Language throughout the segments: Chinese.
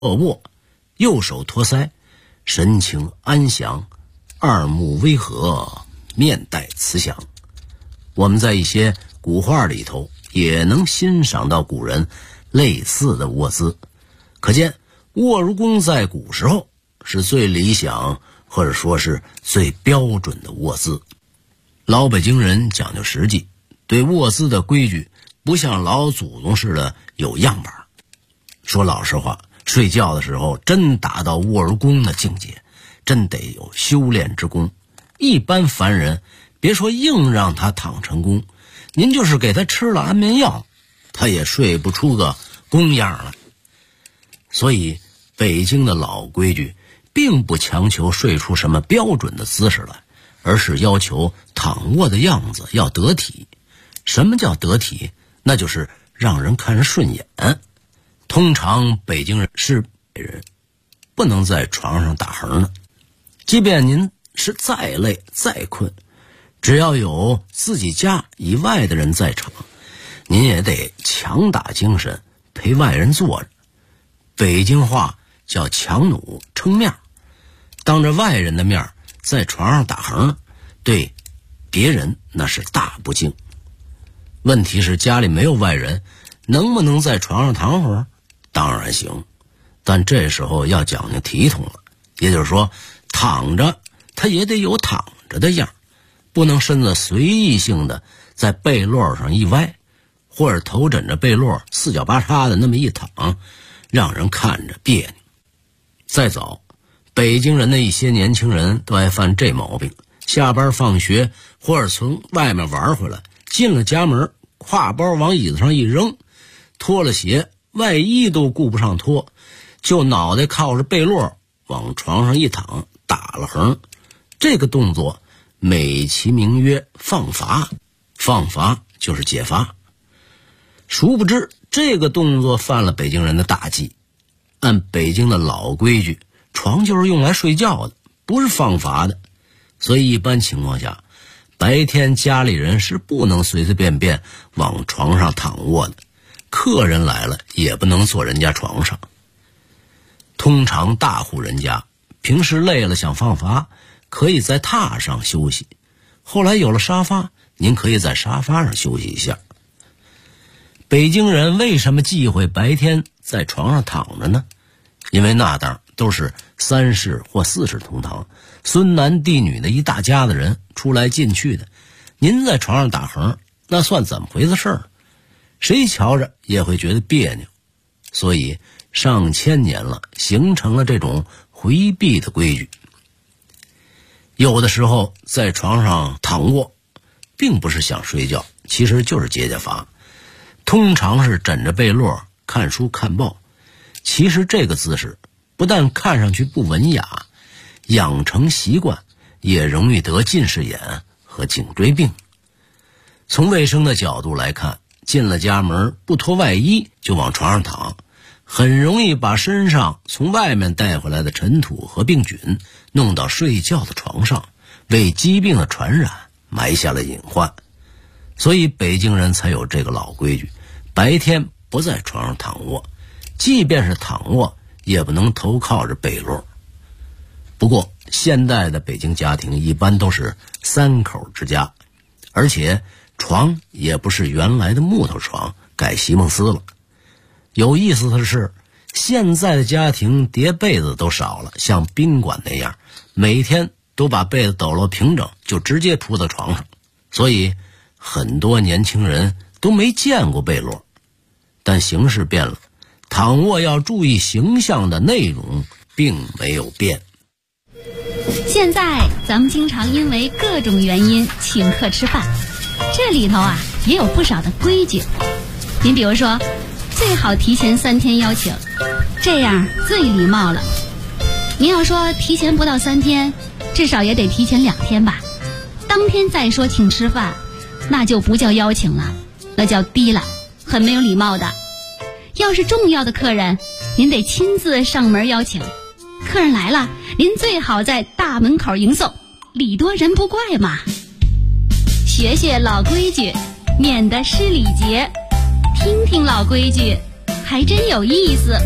坐卧，右手托腮，神情安详，二目微合，面带慈祥。我们在一些古画里头也能欣赏到古人类似的卧姿，可见卧如弓在古时候是最理想或者说是最标准的卧姿。老北京人讲究实际，对卧姿的规矩不像老祖宗似的有样板。说老实话，睡觉的时候真达到卧如弓的境界，真得有修炼之功。一般凡人别说硬让他躺成功，您就是给他吃了安眠药，他也睡不出个弓样来。所以北京的老规矩并不强求睡出什么标准的姿势来，而是要求躺卧的样子要得体。什么叫得体？那就是让人看着顺眼。通常北京人是人不能在床上打横的，即便您是再累再困，只要有自己家以外的人在场，您也得强打精神陪外人坐着。北京话叫强弩撑面，当着外人的面在床上打横，对别人那是大不敬。问题是家里没有外人，能不能在床上躺会儿？当然行，但这时候要讲究体统了，也就是说躺着他也得有躺着的样，不能身子随意性的在被络上一歪，或者头枕着被络四脚八叉的那么一躺，让人看着别扭。再早，北京人的一些年轻人都爱犯这毛病，下班放学或者从外面玩回来，进了家门，挎包往椅子上一扔，脱了鞋，外衣都顾不上脱，就脑袋靠着被络往床上一躺，打了横。这个动作美其名曰放罚，放罚就是解罚。殊不知这个动作犯了北京人的大忌。按北京的老规矩，床就是用来睡觉的，不是放罚的。所以一般情况下，白天家里人是不能随随便便往床上躺卧的，客人来了也不能坐人家床上。通常大户人家平时累了想放罚，可以在榻上休息，后来有了沙发，您可以在沙发上休息一下。北京人为什么忌讳白天在床上躺着呢？因为那当都是三世或四世同堂，孙男弟女的一大家子人出来进去的，您在床上打横，那算怎么回事儿？谁瞧着也会觉得别扭。所以上千年了，形成了这种回避的规矩。有的时候在床上躺卧并不是想睡觉，其实就是解解乏，通常是枕着被络看书看报。其实这个姿势不但看上去不文雅，养成习惯也容易得近视眼和颈椎病。从卫生的角度来看，进了家门不脱外衣就往床上躺，很容易把身上从外面带回来的尘土和病菌弄到睡觉的床上，为疾病的传染埋下了隐患。所以北京人才有这个老规矩，白天不在床上躺卧，即便是躺卧也不能头靠着被络。不过现代的北京家庭一般都是三口之家，而且床也不是原来的木头床，改席梦思了。有意思的是，现在的家庭叠被子都少了，像宾馆那样每天都把被子抖落平整就直接铺到床上，所以很多年轻人都没见过被络。但形势变了，躺卧要注意形象的内容并没有变。 现在咱们经常因为各种原因请客吃饭，这里头也有不少的规矩。您比如说，最好提前3天邀请，这样最礼貌了。您要说提前不到3天，至少也得提前2天吧。当天再说请吃饭，那就不叫邀请了，那叫低了，很没有礼貌的。要是重要的客人，您得亲自上门邀请。客人来了，您最好在大门口迎送，礼多人不怪嘛。学学老规矩，免得失礼节。听听老规矩，还真有意思。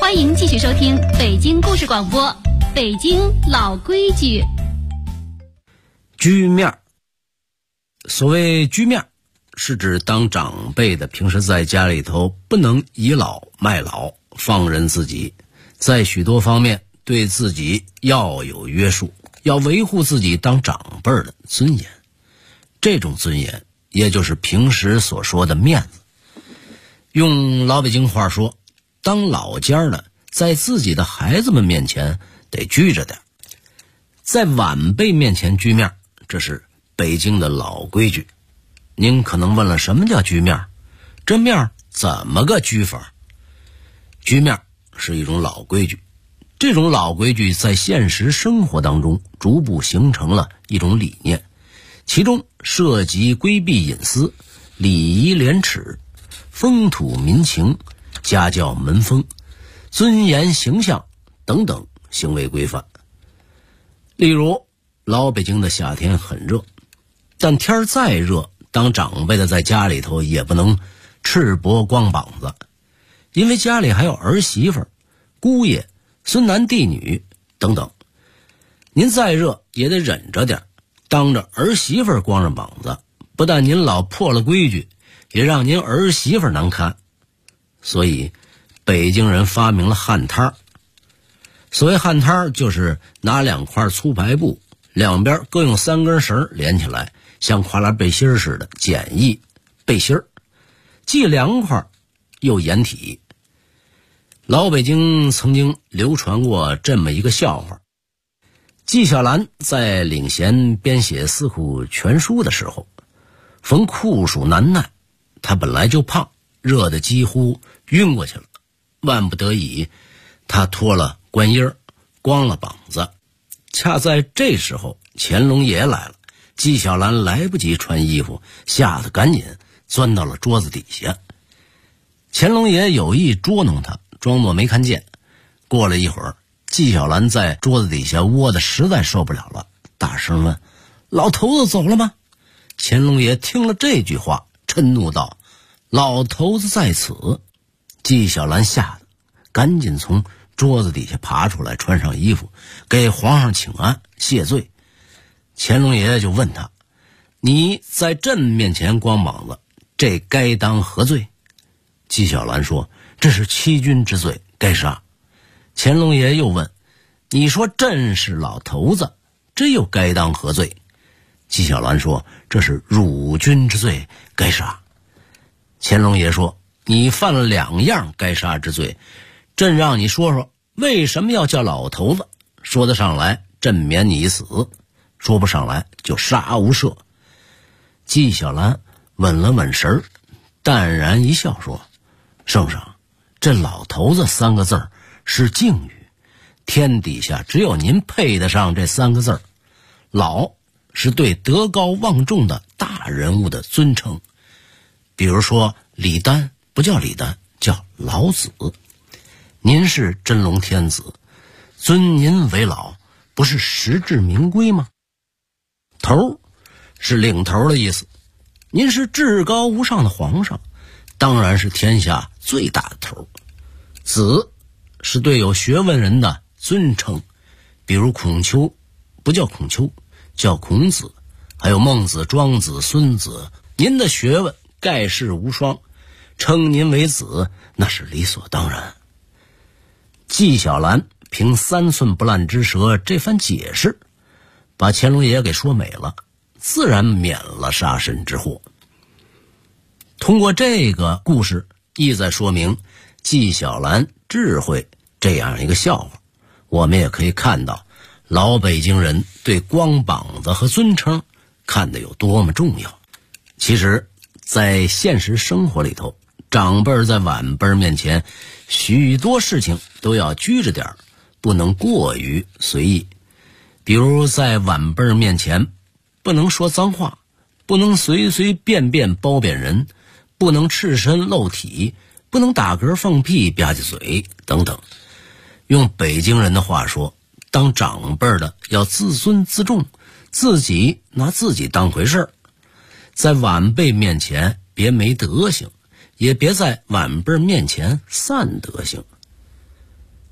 欢迎继续收听北京故事广播，北京老规矩。 居面，所谓居面，是指当长辈的平时在家里头不能倚老卖老，放任自己，在许多方面对自己要有约束，要维护自己当长辈的尊严。这种尊严也就是平时所说的面子。用老北京话说，当老家的在自己的孩子们面前得拘着点，在晚辈面前居面，这是北京的老规矩。您可能问了，什么叫居面？这面怎么个居法？居面是一种老规矩，这种老规矩在现实生活当中逐步形成了一种理念，其中涉及规避隐私、礼仪廉耻、风土民情、家教门风、尊严形象等等行为规范。例如，老北京的夏天很热，但天再热，当长辈的在家里头也不能赤膊光膀子，因为家里还有儿媳妇、姑爷、孙男弟女等等。您再热也得忍着点，当着儿媳妇光着膀子，不但您老破了规矩，也让您儿媳妇难堪。所以北京人发明了旱摊。所谓旱摊，就是拿2块粗排布，两边各用3根绳连起来，像跨栏背心似的简易背心，既凉快又掩体。老北京曾经流传过这么一个笑话。纪晓岚在领衔编写《四库全书》的时候，逢酷暑难耐，他本来就胖，热得几乎晕过去了，万不得已他脱了官衣，光了膀子。恰在这时候，乾隆爷来了，纪晓岚来不及穿衣服，吓得赶紧钻到了桌子底下。乾隆爷有意捉弄他，装作没看见。过了一会儿，纪晓岚在桌子底下窝得实在受不了了，大声问：“老头子走了吗？”乾隆爷听了这句话，嗔怒道：“老头子在此。”纪晓岚吓得赶紧从桌子底下爬出来，穿上衣服，给皇上请安谢罪。乾隆爷爷就问他：“你在朕面前光膀子，这该当何罪？”纪晓岚说：“这是欺君之罪，该杀。”乾隆爷又问：“你说朕是老头子，这又该当何罪？”纪晓岚说：“这是辱君之罪，该杀。”乾隆爷说：“你犯了2样该杀之罪，朕让你说说为什么要叫老头子，说得上来朕免你一死，说不上来就杀无赦。”纪晓岚稳了稳神儿，淡然一笑说：“圣上，这老头子3个字是敬语，天底下只有您配得上这3个字。老是对德高望重的大人物的尊称，比如说李丹不叫李丹，叫老子。您是真龙天子，尊您为老，不是实至名归吗？头是领头的意思，您是至高无上的皇上，当然是天下最大的头。子是对有学问人的尊称，比如孔丘不叫孔丘，叫孔子，还有孟子、庄子、孙子，您的学问盖世无双，称您为子那是理所当然。纪晓岚凭3寸不烂之舌这番解释，把乾隆爷给说美了，自然免了杀身之祸。通过这个故事，意在说明纪晓岚智慧这样一个笑话。我们也可以看到老北京人对光膀子和尊称看得有多么重要。其实在现实生活里头，长辈在晚辈面前许多事情都要拘着点，不能过于随意。比如在晚辈面前不能说脏话，不能随随便便褒贬人，不能赤身露体，不能打嗝放屁吧唧嘴等等。用北京人的话说，当长辈的要自尊自重，自己拿自己当回事儿。在晚辈面前别没德行，也别在晚辈面前散德行。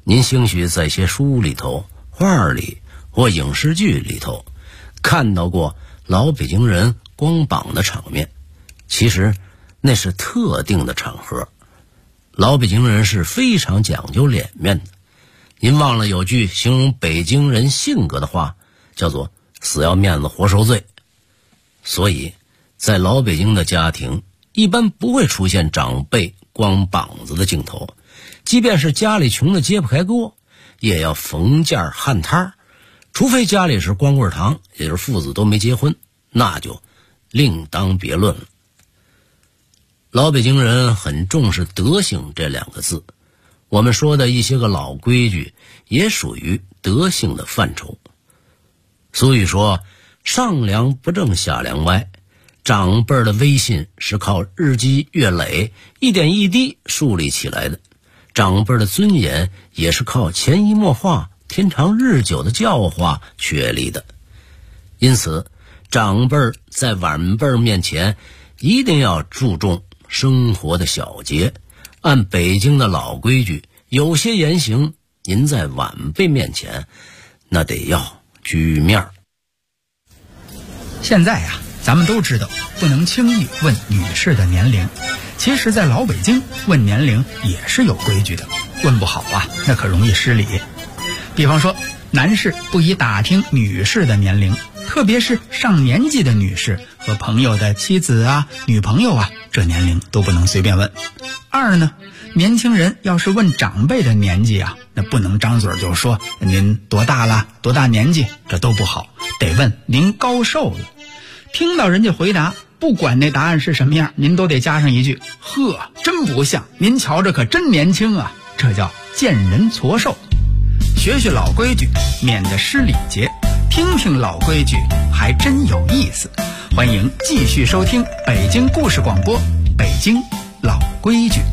您兴许在些书里头、画里或影视剧里头看到过老北京人光膀的场面，其实那是特定的场合。老北京人是非常讲究脸面的。您忘了有句形容北京人性格的话，叫做死要面子活受罪。所以在老北京的家庭一般不会出现长辈光膀子的镜头，即便是家里穷的揭不开锅，也要缝件焊摊，除非家里是光棍堂，也就是父子都没结婚，那就另当别论了。老北京人很重视德性这2个字，我们说的一些个老规矩也属于德性的范畴。俗语说上梁不正下梁歪，长辈的威信是靠日积月累一点一滴树立起来的，长辈的尊严也是靠潜移默化天长日久的教化确立的。因此长辈在晚辈面前一定要注重生活的小节，按北京的老规矩，有些言行您在晚辈面前那得要居面。 现在呀，咱们都知道不能轻易问女士的年龄，其实在老北京问年龄也是有规矩的，问不好啊那可容易失礼。比方说男士不宜打听女士的年龄，特别是上年纪的女士和朋友的妻子啊、女朋友啊，这年龄都不能随便问。二呢，年轻人要是问长辈的年纪啊，那不能张嘴就说您多大了、多大年纪，这都不好，得问您高寿了。听到人家回答，不管那答案是什么样，您都得加上一句：呵，真不像，您瞧着可真年轻啊，这叫见人矬寿。学学老规矩，免得失礼节，听听老规矩还真有意思。欢迎继续收听北京故事广播，北京老规矩。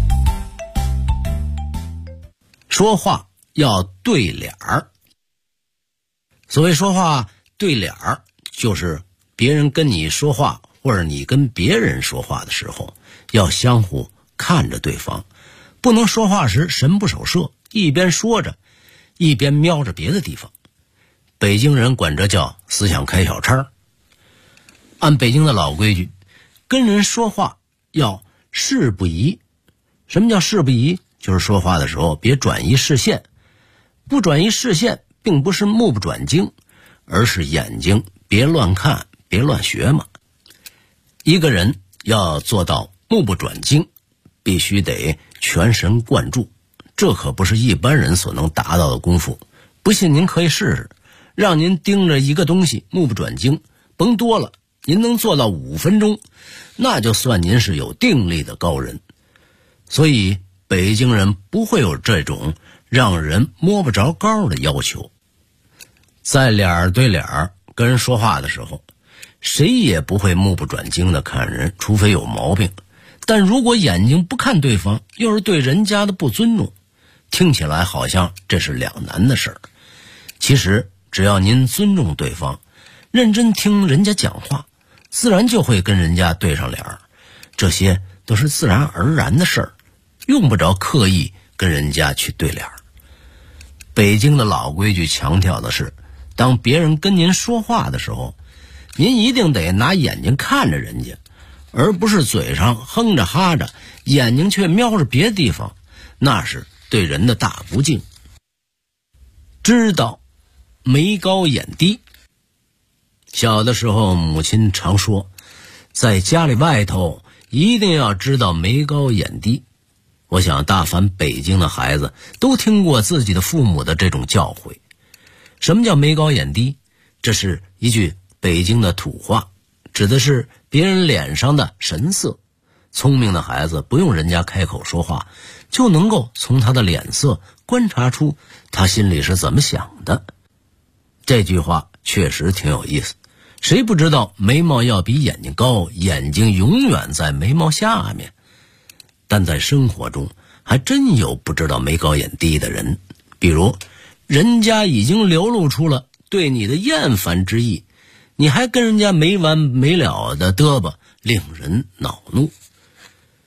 说话要对脸儿。所谓说话对脸儿，就是别人跟你说话或者你跟别人说话的时候，要相互看着对方，不能说话时神不守舍，一边说着一边瞄着别的地方。北京人管这叫思想开小差。按北京的老规矩，跟人说话要事不移。什么叫事不移？就是说话的时候别转移视线。不转移视线并不是目不转睛，而是眼睛别乱看别乱学嘛。一个人要做到目不转睛，必须得全神贯注，这可不是一般人所能达到的功夫。不信您可以试试，让您盯着一个东西目不转睛，甭多了，您能做到5分钟，那就算您是有定力的高人。所以北京人不会有这种让人摸不着高的要求。在脸对脸跟人说话的时候，谁也不会目不转睛的看人，除非有毛病。但如果眼睛不看对方，又是对人家的不尊重，听起来好像这是两难的事儿。其实只要您尊重对方，认真听人家讲话，自然就会跟人家对上脸儿，这些都是自然而然的事儿，用不着刻意跟人家去对脸儿。北京的老规矩强调的是，当别人跟您说话的时候，您一定得拿眼睛看着人家，而不是嘴上哼着哈着，眼睛却瞄着别的地方，那是对人的大不敬。知道眉高眼低。小的时候母亲常说，在家里外头一定要知道眉高眼低。我想大凡北京的孩子都听过自己的父母的这种教诲。什么叫眉高眼低？这是一句北京的土话，指的是别人脸上的神色。聪明的孩子不用人家开口说话，就能够从他的脸色观察出他心里是怎么想的。这句话确实挺有意思。谁不知道眉毛要比眼睛高，眼睛永远在眉毛下面？但在生活中还真有不知道眉高眼低的人。比如人家已经流露出了对你的厌烦之意，你还跟人家没完没了的嘚啵，令人恼怒。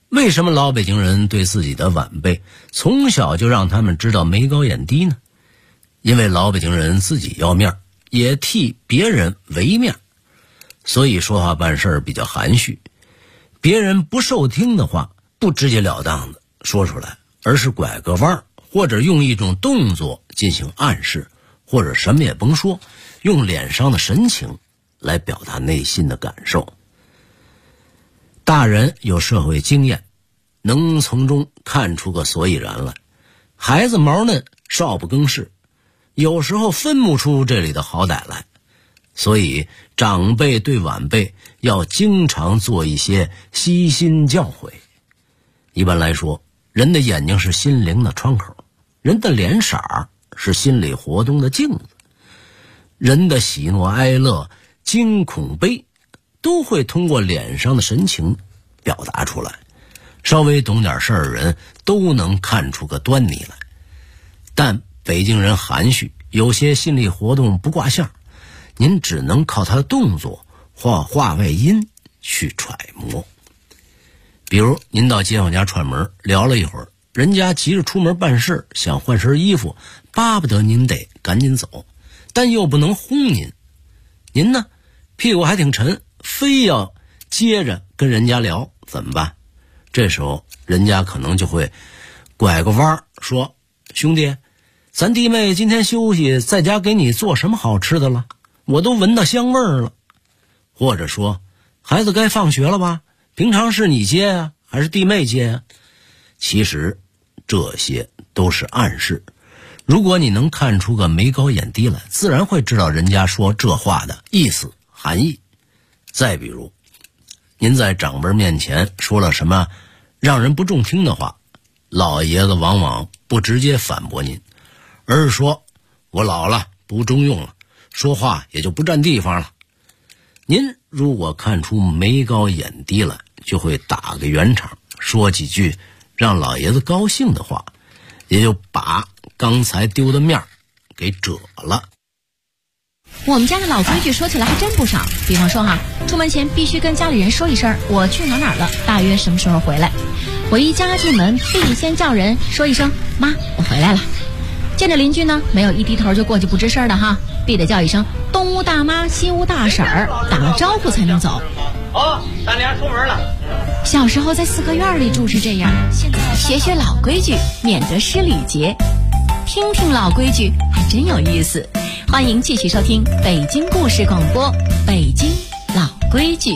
为什么老北京人对自己的晚辈从小就让他们知道眉高眼低呢？因为老北京人自己要面，也替别人为面，所以说话办事比较含蓄。别人不受听的话，不直截了当的说出来，而是拐个弯，或者用一种动作进行暗示，或者什么也甭说，用脸上的神情来表达内心的感受。大人有社会经验，能从中看出个所以然来。孩子毛嫩，少不更事，有时候分不出这里的好歹来。所以长辈对晚辈要经常做一些悉心教诲。一般来说，人的眼睛是心灵的窗口，人的脸色是心理活动的镜子，人的喜怒哀乐、惊恐悲都会通过脸上的神情表达出来，稍微懂点事儿的人都能看出个端倪来。但北京人含蓄，有些心理活动不挂相，您只能靠他的动作或话外音去揣摩。比如您到街坊家串门，聊了一会儿，人家急着出门办事，想换身衣服，巴不得您得赶紧走，但又不能轰您。您呢，屁股还挺沉，非要接着跟人家聊，怎么办？这时候人家可能就会拐个弯说：兄弟，咱弟妹今天休息，在家给你做什么好吃的了？我都闻到香味儿了。或者说，孩子该放学了吧？平常是你接啊，还是弟妹接啊？其实这些都是暗示。如果你能看出个眉高眼低来，自然会知道人家说这话的意思含义。再比如，您在长辈面前说了什么让人不中听的话，老爷子往往不直接反驳您，而是说：我老了，不中用了，说话也就不占地方了。您如果看出眉高眼低来，就会打个圆场，说几句让老爷子高兴的话，也就把刚才丢的面给遮了。 我们家的老规矩说起来还真不少，比方说出门前必须跟家里人说一声我去哪儿了，大约什么时候回来。我一家进门必先叫人说一声妈，我回来了。见着邻居呢，没有一低头就过去不吱声的必得叫一声东屋大妈西屋大婶儿，打个招呼才能走。 咱俩出门了。 小时候在四合院里住是这样，现在学学老规矩，免得失礼节。听听老规矩还真有意思。欢迎继续收听北京故事广播，北京老规矩。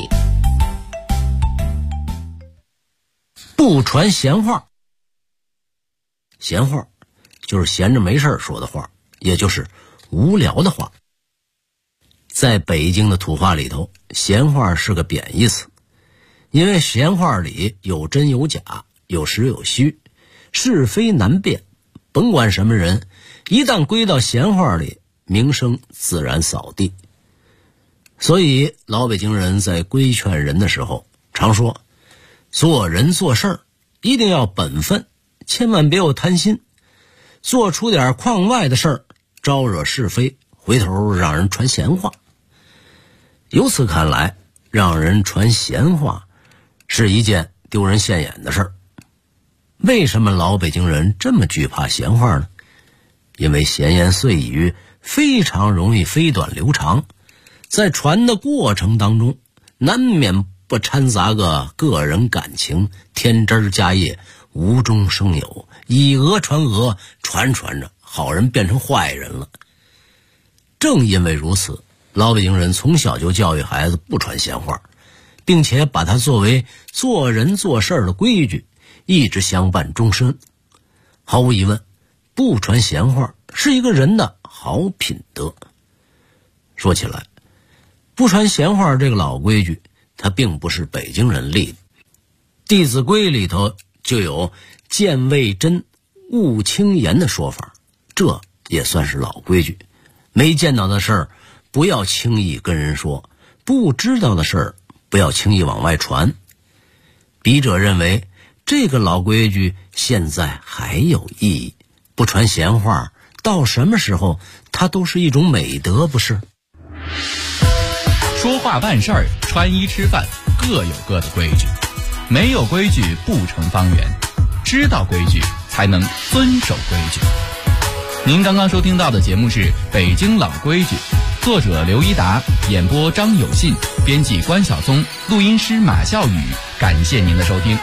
不传闲话。闲话就是闲着没事说的话，也就是无聊的话。在北京的土话里头，闲话是个贬义词，因为闲话里有真有假，有实有虚，是非难辨。甭管什么人，一旦归到闲话里，名声自然扫地。所以老北京人在规劝人的时候常说，做人做事一定要本分，千万别有贪心，做出点框外的事儿，招惹是非，回头让人传闲话。由此看来，让人传闲话是一件丢人现眼的事儿。为什么老北京人这么惧怕闲话呢？因为闲言碎语非常容易飞短流长，在传的过程当中，难免不掺杂个人感情，添枝加叶，无中生有，以讹传讹，传着好人变成坏人了。正因为如此，老北京人从小就教育孩子不传闲话，并且把它作为做人做事的规矩，一直相伴终身。毫无疑问，不传闲话是一个人的好品德。说起来，不传闲话这个老规矩，它并不是北京人立的。《弟子规》里头就有见未真勿轻言的说法，这也算是老规矩。没见到的事儿不要轻易跟人说，不知道的事儿不要轻易往外传。笔者认为这个老规矩现在还有意义，不传闲话到什么时候它都是一种美德，不是？ 说话办事儿，穿衣吃饭各有各的规矩， 没有规矩不成方圆，知道规矩才能遵守规矩。您刚刚收听到的节目是《北京老规矩》，作者刘一达，演播张有信，编辑关晓松，录音师马笑宇。感谢您的收听。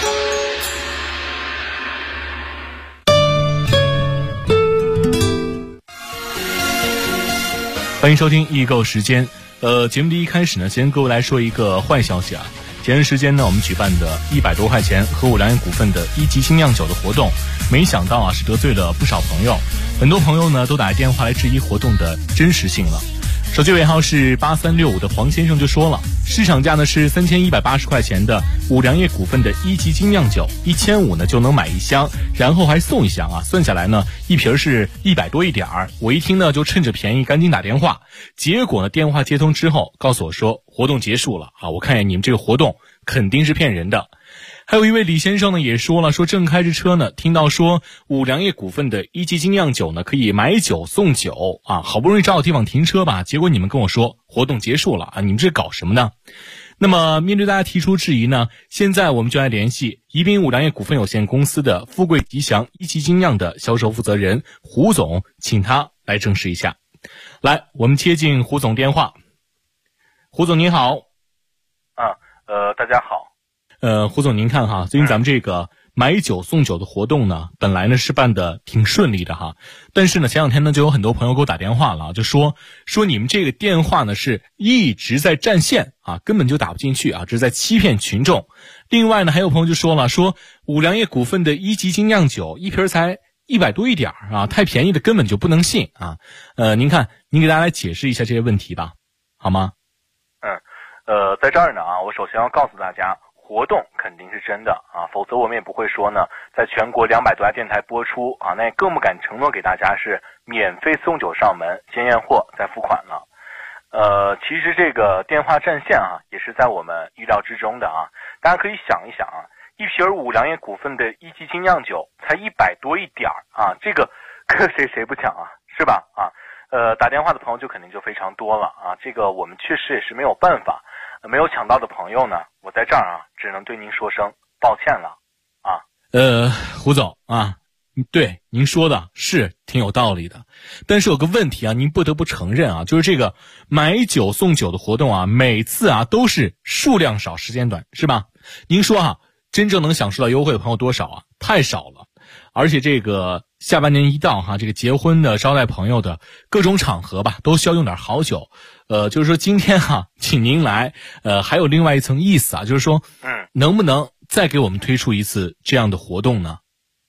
欢迎收听易购时间。节目的一开始呢，先跟各位来说一个坏消息啊。前段时间呢，我们举办的100多块钱和五粮液股份的1级精酿酒的活动，没想到啊是得罪了不少朋友，很多朋友呢都打电话来质疑活动的真实性了。手机尾号是8365的黄先生就说了，市场价呢是3180块钱的五粮液股份的1级精酿酒，1500呢就能买一箱，然后还送一箱啊，算下来呢一瓶是100多一点儿。我一听呢就趁着便宜赶紧打电话，结果呢电话接通之后告诉我说活动结束了啊，我看见你们这个活动肯定是骗人的。还有一位李先生呢也说了，说正开着车呢，听到说五粮液股份的1级精酿酒呢可以买酒送酒啊，好不容易找到地方停车吧，结果你们跟我说活动结束了啊，你们这搞什么呢？那么面对大家提出质疑呢，现在我们就来联系宜宾五粮液股份有限公司的富贵吉祥1级精酿的销售负责人胡总，请他来证实一下。来，我们接进胡总电话。胡总您好。 大家好。 胡总您看哈，最近咱们这个买酒送酒的活动呢，本来呢是办的挺顺利的哈，但是呢前两天呢就有很多朋友给我打电话了，就说你们这个电话呢是一直在占线啊，根本就打不进去啊，这是在欺骗群众。另外呢还有朋友就说了，说五粮液股份的1级精酿酒一瓶才100多一点啊，太便宜的根本就不能信啊。您看您给大家来解释一下这些问题吧，好吗？ 在这儿呢啊，我首先要告诉大家，活动肯定是真的啊，否则我们也不会说呢，在全国200多家电台播出啊，那也更不敢承诺给大家是免费送酒上门，先验货再付款了。其实这个电话占线啊，也是在我们预料之中的啊。大家可以想一想啊，一瓶五粮液股份的1级精酿酒才100多一点啊，这个谁不抢啊，是吧？啊，打电话的朋友就肯定就非常多了啊，这个我们确实也是没有办法。没有抢到的朋友呢，我在这儿啊，只能对您说声抱歉了啊。 胡总啊，对您说的是挺有道理的，但是有个问题啊，您不得不承认啊，就是这个买酒送酒的活动啊，每次啊都是数量少时间短，是吧？您说啊，真正能享受到优惠的朋友多少啊？太少了。而且这个下半年一到哈，这个结婚的、招待朋友的各种场合吧，都需要用点好酒。就是说今天哈，请您来，还有另外一层意思啊，就是说，能不能再给我们推出一次这样的活动呢？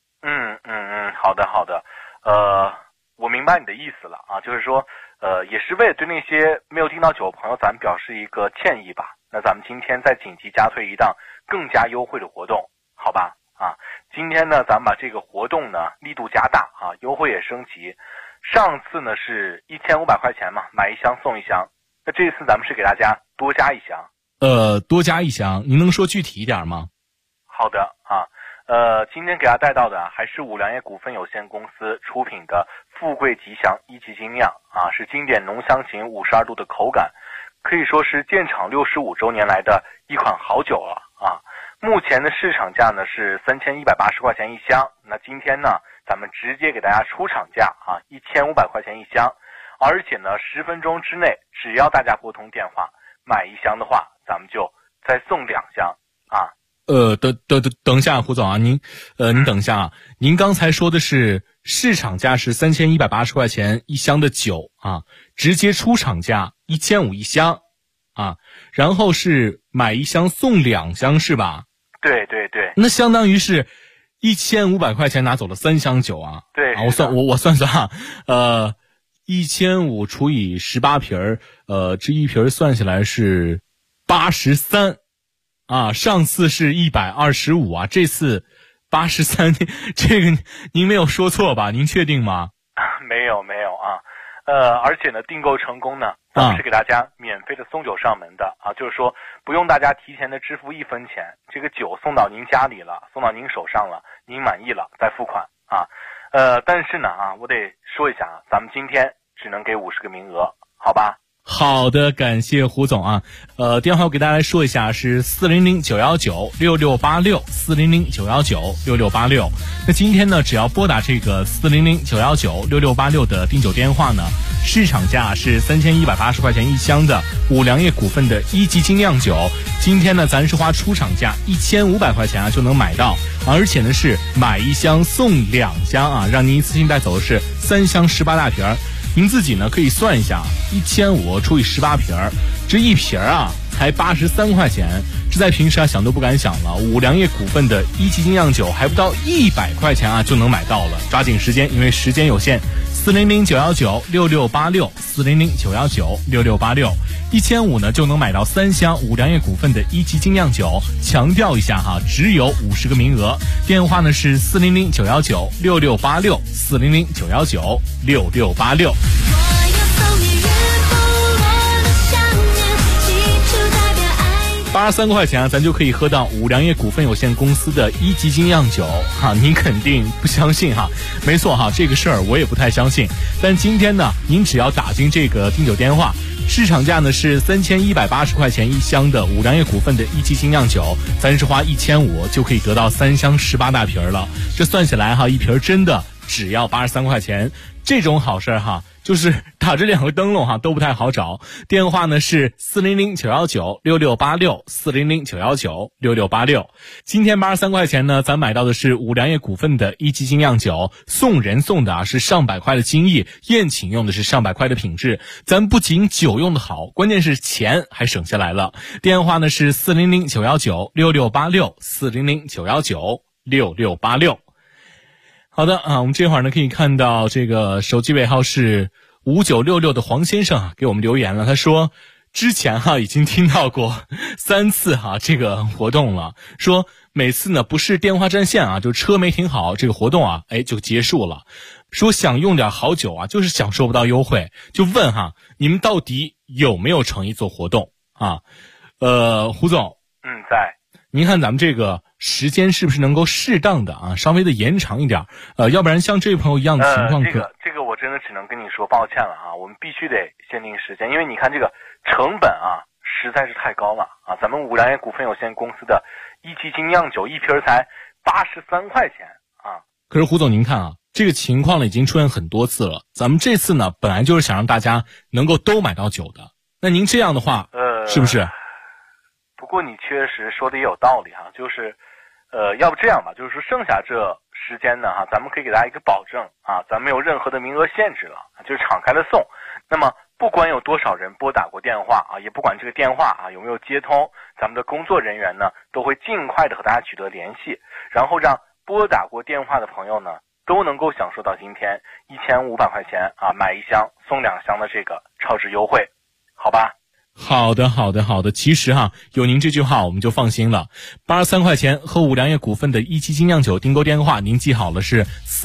好的，我明白你的意思了啊，就是说，也是为了对那些没有订到酒的朋友，咱们表示一个歉意吧。那咱们今天再紧急加推一档更加优惠的活动，好吧？啊，今天呢，咱们把这个活动呢力度加大啊，优惠也升级。上次呢是1500块钱嘛，买一箱送一箱。那这一次咱们是给大家多加一箱。 多加一箱，您能说具体一点吗？ 好的啊，今天给大家带到的还是五粮液股份有限公司出品的富贵吉祥1级精酿啊，是经典浓香型52度的口感，可以说是建厂65周年来的一款好酒了啊。目前的市场价呢是3180块钱一箱，那今天呢咱们直接给大家出厂价啊，1500块钱一箱，而且呢10分钟之内，只要大家拨通电话买一箱的话，咱们就再送2箱啊。 等一下，胡总啊，您等一下啊，您刚才说的是市场价是3180块钱一箱的酒啊，直接出厂价1500一箱啊，然后是买一箱送2箱是吧？ 对， 那相当于是1500块钱拿走了3箱酒啊。 对啊，我算啊，1500除以18瓶这一瓶算下来是83啊，上次是125啊，这次83，这个您没有说错吧？您确定吗？ 没有啊。而且呢，订购成功呢，咱们是给大家免费的送酒上门的啊，就是说不用大家提前的支付1分钱，这个酒送到您家里了，送到您手上了，您满意了再付款啊。但是呢啊，我得说一下啊，咱们今天只能给50个名额，好吧？ 好的，感谢胡总啊。电话我给大家来说一下，是400-919-6686，400-919-6686。那今天呢，只要拨打这个400-919-6686的订酒电话呢，市场价是3180块钱一箱的五粮液股份的一级精酿酒，今天呢咱是花出厂价1500块钱啊就能买到，而且呢是买一箱送2箱啊，让您一次性带走的是3箱18大瓶儿。您自己呢可以算一下，1500除以18瓶儿，这一瓶儿啊才83块钱，这在平时啊想都不敢想了。五粮液股份的一级精酿酒还不到100块钱啊就能买到了，抓紧时间，因为时间有限。400-919-6686，400-919-6686，1500呢就能买到3箱五粮液股份的一级精酿酒。强调一下哈，只有50个名额。电话呢是400-919-6686，400-919-6686。83块钱啊，咱就可以喝到五粮液股份有限公司的一级精酿酒哈，您肯定不相信哈？没错哈，这个事儿我也不太相信。但今天呢，您只要打进这个订酒电话，市场价呢是3180块钱一箱的五粮液股份的一级精酿酒，咱是花1500就可以得到3箱18大瓶了。这算起来哈，一瓶真的只要83块钱，这种好事哈。就是打这2个灯笼哈都不太好找，电话呢是400-919-6686，400-919-6686。今天83块钱呢，咱买到的是五粮液股份的一级精酿酒，送人送的啊是上百块的精益，宴请用的是上百块的品质，咱不仅酒用的好，关键是钱还省下来了。电话呢是400-919-6686，400-919-6686。好的啊，我们这会儿呢可以看到这个手机尾号是5966的黄先生啊给我们留言了，他说之前已经听到过3次这个活动了，说每次呢不是电话占线就车没停好，这个活动就结束了，说想用点好酒就是享受不到优惠，就问你们到底有没有诚意做活动啊？胡总， 在。 您看咱们这个时间是不是能够适当的稍微的延长一点，要不然像这位朋友一样的情况这个我真的只能跟你说抱歉了我们必须得限定时间，因为你看这个成本实在是太高了咱们五粮液股份有限公司的一级精酿酒一瓶才83块钱可是胡总您看这个情况呢已经出现很多次了，咱们这次呢本来就是想让大家能够都买到酒的，那您这样的话是不是？ 不过你确实说的也有道理就是要不这样吧，就是说剩下这时间呢咱们可以给大家一个保证咱没有任何的名额限制了，就是敞开了送。那么不管有多少人拨打过电话也不管这个电话有没有接通，咱们的工作人员呢都会尽快的和大家取得联系，然后让拨打过电话的朋友呢都能够享受到今天1500块钱买1箱送2箱的这个超值优惠，好吧？ 好的，其实有您这句话我们就放心了。83块钱和五粮液股份的一级精酿酒订购电话您记好了，是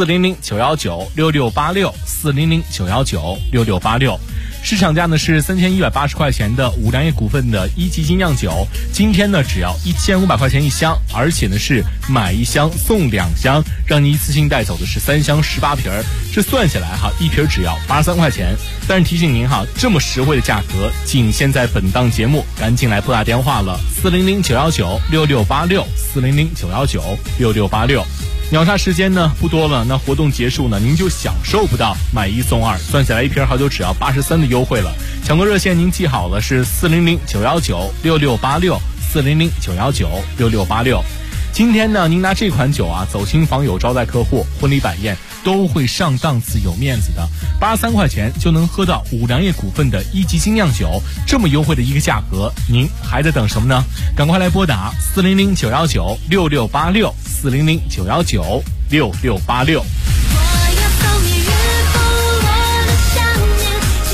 400-919-6686，400-919-6686。市场价呢是3180块钱的五粮液股份的一级精酿酒，今天呢只要1500块钱一箱，而且呢是买1箱送2箱，让你一次性带走的是3箱18瓶，这算下来一瓶只要83块钱。但是提醒您这么实惠的价格仅限在本档节目，赶紧来拨打电话了，400-919-6686，400-919-6686。秒杀时间呢不多了，那活动结束呢您就享受不到买1送2，算下来一瓶好酒只要83的优惠了。抢购热线您记好了，是400-919-6686，400-919-6686。今天呢您拿这款酒走亲访友、招待客户、婚礼摆宴都会上档次有面子的，83块钱就能喝到五粮液股份的一级精酿酒，这么优惠的一个价格，您还在等什么呢？赶快来拨打400-919-6686，400-919-6686。